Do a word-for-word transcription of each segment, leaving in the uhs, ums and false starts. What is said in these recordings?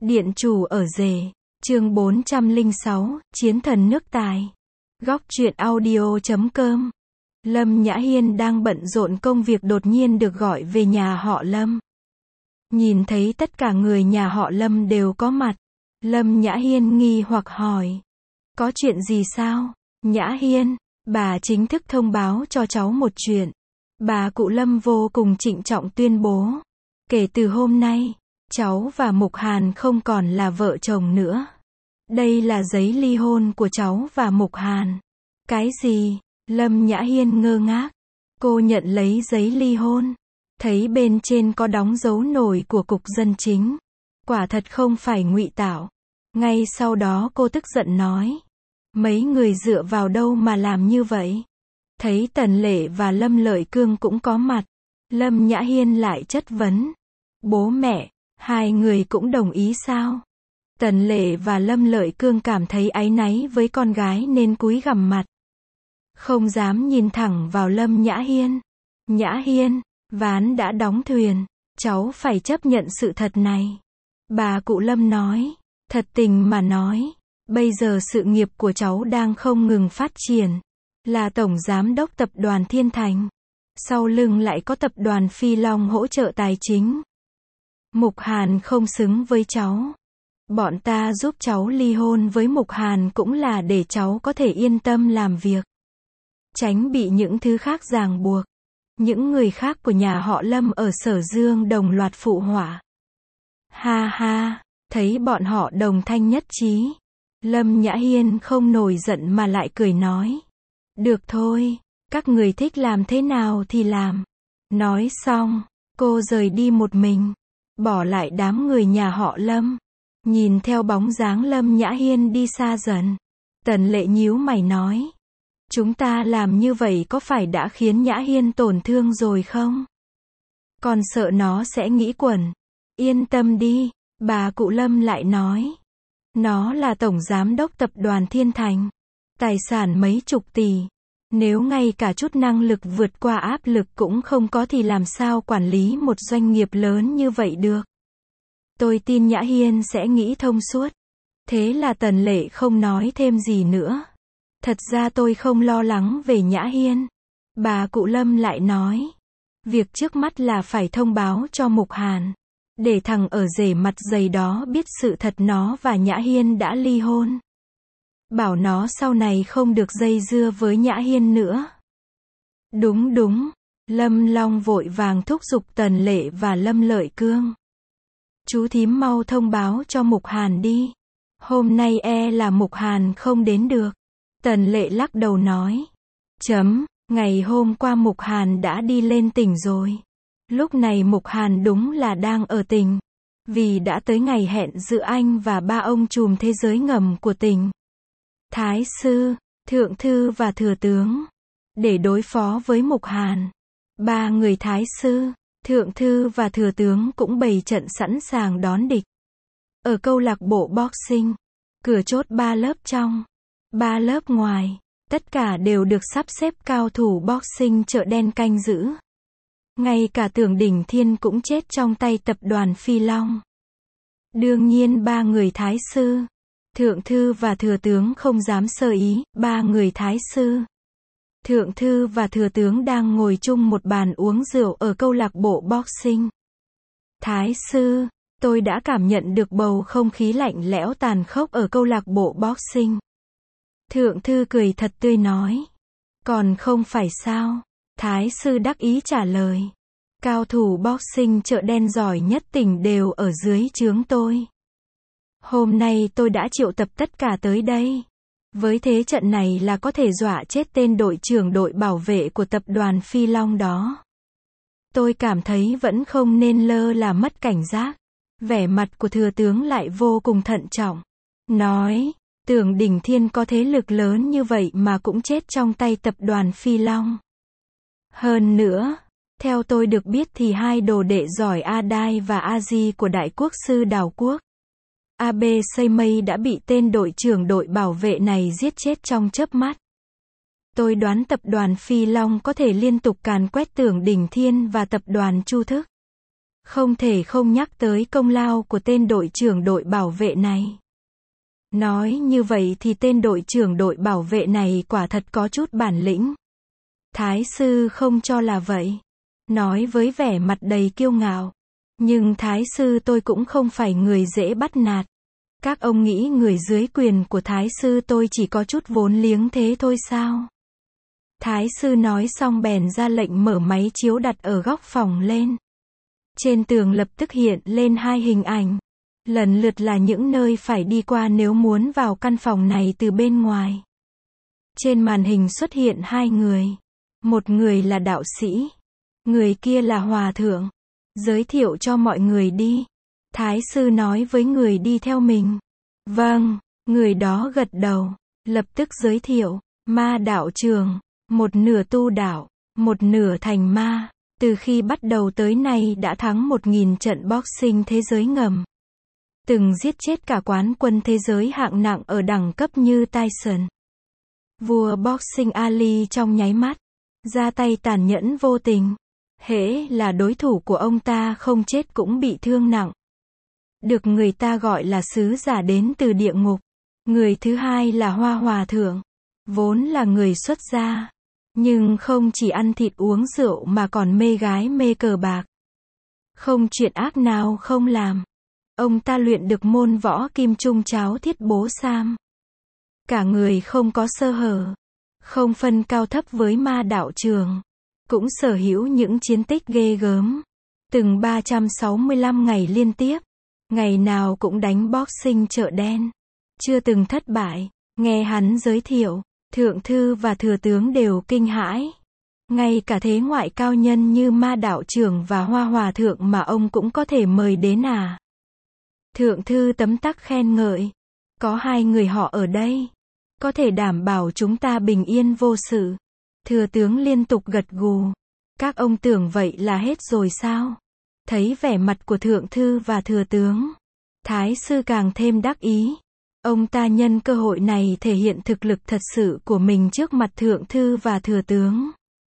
Điện chủ ở rể, chương bốn trăm lẻ sáu, Chiến thần nước Tài. Góc truyện audio chấm com. Lâm Nhã Hiên đang bận rộn công việc đột nhiên được gọi về nhà họ Lâm. Nhìn thấy tất cả người nhà họ Lâm đều có mặt. Lâm Nhã Hiên nghi hoặc hỏi. Có chuyện gì sao? Nhã Hiên, bà chính thức thông báo cho cháu một chuyện. Bà cụ Lâm vô cùng trịnh trọng tuyên bố. Kể từ hôm nay, cháu và Mục Hàn không còn là vợ chồng nữa. Đây là giấy ly hôn của cháu và Mục Hàn. Cái gì? Lâm Nhã Hiên ngơ ngác. Cô nhận lấy giấy ly hôn. Thấy bên trên có đóng dấu nổi của cục dân chính. Quả thật không phải ngụy tạo. Ngay sau đó cô tức giận nói. Mấy người dựa vào đâu mà làm như vậy? Thấy Tần Lệ và Lâm Lợi Cương cũng có mặt. Lâm Nhã Hiên lại chất vấn. Bố mẹ, hai người cũng đồng ý sao? Tần Lệ và Lâm Lợi Cương cảm thấy áy náy với con gái nên cúi gằm mặt. Không dám nhìn thẳng vào Lâm Nhã Hiên. Nhã Hiên, ván đã đóng thuyền. Cháu phải chấp nhận sự thật này. Bà cụ Lâm nói. Thật tình mà nói. Bây giờ sự nghiệp của cháu đang không ngừng phát triển. Là tổng giám đốc tập đoàn Thiên Thành. Sau lưng lại có tập đoàn Phi Long hỗ trợ tài chính. Mục Hàn không xứng với cháu. Bọn ta giúp cháu ly hôn với Mục Hàn cũng là để cháu có thể yên tâm làm việc. Tránh bị những thứ khác ràng buộc. Những người khác của nhà họ Lâm ở Sở Dương đồng loạt phụ họa. Ha ha, thấy bọn họ đồng thanh nhất trí. Lâm Nhã Hiên không nổi giận mà lại cười nói. Được thôi, các người thích làm thế nào thì làm. Nói xong, cô rời đi một mình. Bỏ lại đám người nhà họ Lâm. Nhìn theo bóng dáng Lâm Nhã Hiên đi xa dần. Tần Lệ nhíu mày nói. Chúng ta làm như vậy có phải đã khiến Nhã Hiên tổn thương rồi không? Còn sợ nó sẽ nghĩ quẩn. Yên tâm đi, bà cụ Lâm lại nói. Nó là tổng giám đốc tập đoàn Thiên Thành. Tài sản mấy chục tỷ. Nếu ngay cả chút năng lực vượt qua áp lực cũng không có thì làm sao quản lý một doanh nghiệp lớn như vậy được. Tôi tin Nhã Hiên sẽ nghĩ thông suốt. Thế là Tần Lệ không nói thêm gì nữa. Thật ra tôi không lo lắng về Nhã Hiên. Bà cụ Lâm lại nói. Việc trước mắt là phải thông báo cho Mục Hàn. Để thằng ở rể mặt dày đó biết sự thật nó và Nhã Hiên đã ly hôn. Bảo nó sau này không được dây dưa với Nhã Hiên nữa. Đúng đúng. Lâm Long vội vàng thúc giục Tần Lệ và Lâm Lợi Cương. Chú thím mau thông báo cho Mục Hàn đi. Hôm nay e là Mục Hàn không đến được. Tần Lệ lắc đầu nói. Chấm, ngày hôm qua Mục Hàn đã đi lên tỉnh rồi. Lúc này Mục Hàn đúng là đang ở tỉnh. Vì đã tới ngày hẹn giữa anh và ba ông trùm thế giới ngầm của tỉnh. Thái sư, thượng thư và thừa tướng. Để đối phó với Mục Hàn. Ba người thái sư, thượng thư và thừa tướng cũng bày trận sẵn sàng đón địch. Ở câu lạc bộ boxing, cửa chốt ba lớp trong, ba lớp ngoài, tất cả đều được sắp xếp cao thủ boxing chợ đen canh giữ. Ngay cả Tưởng Đỉnh Thiên cũng chết trong tay tập đoàn Phi Long. Đương nhiên ba người thái sư, thượng thư và thừa tướng không dám sơ ý. Ba người thái sư, thượng thư và thừa tướng đang ngồi chung một bàn uống rượu ở câu lạc bộ boxing. Thái sư, tôi đã cảm nhận được bầu không khí lạnh lẽo tàn khốc ở câu lạc bộ boxing. Thượng thư cười thật tươi nói. Còn không phải sao? Thái sư đắc ý trả lời. Cao thủ boxing chợ đen giỏi nhất tỉnh đều ở dưới trướng tôi. Hôm nay tôi đã triệu tập tất cả tới đây. Với thế trận này là có thể dọa chết tên đội trưởng đội bảo vệ của tập đoàn Phi Long đó. Tôi cảm thấy vẫn không nên lơ là mất cảnh giác. Vẻ mặt của thừa tướng lại vô cùng thận trọng. Nói, Tưởng Đỉnh Thiên có thế lực lớn như vậy mà cũng chết trong tay tập đoàn Phi Long. Hơn nữa, theo tôi được biết thì hai đồ đệ giỏi A Đai và A Di của Đại Quốc sư Đào Quốc, a bê Seimei đã bị tên đội trưởng đội bảo vệ này giết chết trong chớp mắt. Tôi đoán tập đoàn Phi Long có thể liên tục càn quét Tưởng Đỉnh Thiên và tập đoàn Chu Thức. Không thể không nhắc tới công lao của tên đội trưởng đội bảo vệ này. Nói như vậy thì tên đội trưởng đội bảo vệ này quả thật có chút bản lĩnh. Thái sư không cho là vậy. Nói với vẻ mặt đầy kiêu ngạo. Nhưng thái sư tôi cũng không phải người dễ bắt nạt. Các ông nghĩ người dưới quyền của thái sư tôi chỉ có chút vốn liếng thế thôi sao? Thái sư nói xong bèn ra lệnh mở máy chiếu đặt ở góc phòng lên. Trên tường lập tức hiện lên hai hình ảnh. Lần lượt là những nơi phải đi qua nếu muốn vào căn phòng này từ bên ngoài. Trên màn hình xuất hiện hai người. Một người là đạo sĩ. Người kia là hòa thượng. Giới thiệu cho mọi người đi. Thái sư nói với người đi theo mình. Vâng, người đó gật đầu. Lập tức giới thiệu. Ma đạo trường. Một nửa tu đạo. Một nửa thành ma. Từ khi bắt đầu tới nay đã thắng một nghìn trận boxing thế giới ngầm. Từng giết chết cả quán quân thế giới hạng nặng ở đẳng cấp như Tyson. Vua boxing Ali trong nháy mắt. Ra tay tàn nhẫn vô tình. Hễ là đối thủ của ông ta không chết cũng bị thương nặng. Được người ta gọi là sứ giả đến từ địa ngục. Người thứ hai là Hoa Hòa Thượng. Vốn là người xuất gia. Nhưng không chỉ ăn thịt uống rượu mà còn mê gái mê cờ bạc. Không chuyện ác nào không làm. Ông ta luyện được môn võ kim trung cháo thiết bố sam. Cả người không có sơ hở. Không phân cao thấp với ma đạo trường. Cũng sở hữu những chiến tích ghê gớm. Từng ba trăm sáu mươi lăm ngày liên tiếp. Ngày nào cũng đánh boxing chợ đen. Chưa từng thất bại. Nghe hắn giới thiệu. Thượng thư và thừa tướng đều kinh hãi. Ngay cả thế ngoại cao nhân như ma đạo trưởng và Hoa Hòa Thượng mà ông cũng có thể mời đến à? Thượng thư tấm tắc khen ngợi. Có hai người họ ở đây. Có thể đảm bảo chúng ta bình yên vô sự. Thừa tướng liên tục gật gù. Các ông tưởng vậy là hết rồi sao? Thấy vẻ mặt của thượng thư và thừa tướng. Thái sư càng thêm đắc ý. Ông ta nhân cơ hội này thể hiện thực lực thật sự của mình trước mặt thượng thư và thừa tướng.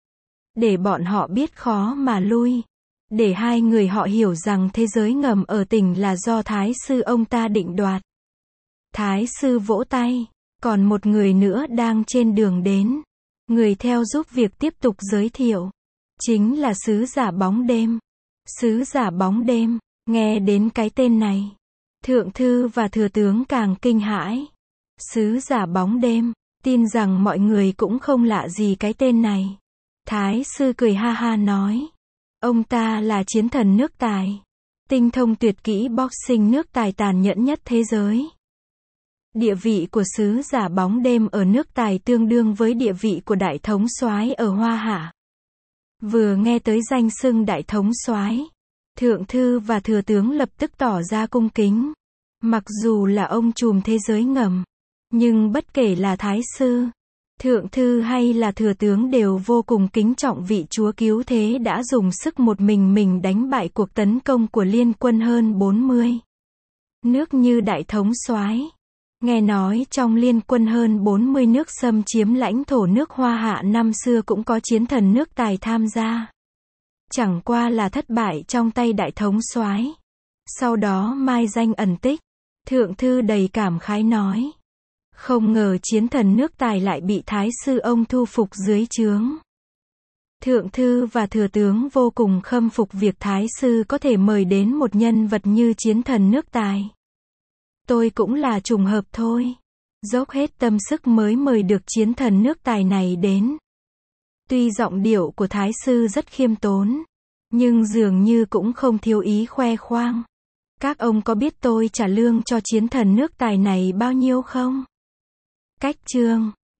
Để bọn họ biết khó mà lui. Để hai người họ hiểu rằng thế giới ngầm ở tỉnh là do thái sư ông ta định đoạt. Thái sư vỗ tay. Còn một người nữa đang trên đường đến. Người theo giúp việc tiếp tục giới thiệu. Chính là sứ giả bóng đêm. Sứ giả bóng đêm. Nghe đến cái tên này. Thượng thư và thừa tướng càng kinh hãi. Sứ giả bóng đêm. Tin rằng mọi người cũng không lạ gì cái tên này. Thái sư cười ha ha nói. Ông ta là chiến thần nước Tài. Tinh thông tuyệt kỹ boxing nước Tài tàn nhẫn nhất thế giới. Địa vị của sứ giả bóng đêm ở nước Tài tương đương với địa vị của đại thống soái ở Hoa Hạ. Vừa nghe tới danh xưng đại thống soái, thượng thư và thừa tướng lập tức tỏ ra cung kính. Mặc dù là ông trùm thế giới ngầm, nhưng bất kể là thái sư, thượng thư hay là thừa tướng đều vô cùng kính trọng vị chúa cứu thế đã dùng sức một mình mình đánh bại cuộc tấn công của liên quân hơn bốn mươi nước như đại thống soái. Nghe nói trong liên quân hơn bốn mươi nước xâm chiếm lãnh thổ nước Hoa Hạ năm xưa cũng có chiến thần nước Tài tham gia. Chẳng qua là thất bại trong tay đại thống soái. Sau đó mai danh ẩn tích. Thượng thư đầy cảm khái nói. Không ngờ chiến thần nước Tài lại bị thái sư ông thu phục dưới trướng. Thượng thư và thừa tướng vô cùng khâm phục việc thái sư có thể mời đến một nhân vật như chiến thần nước Tài. Tôi cũng là trùng hợp thôi. Dốc hết tâm sức mới mời được chiến thần nước Tài này đến. Tuy giọng điệu của thái sư rất khiêm tốn, nhưng dường như cũng không thiếu ý khoe khoang. Các ông có biết tôi trả lương cho chiến thần nước Tài này bao nhiêu không? Cách chương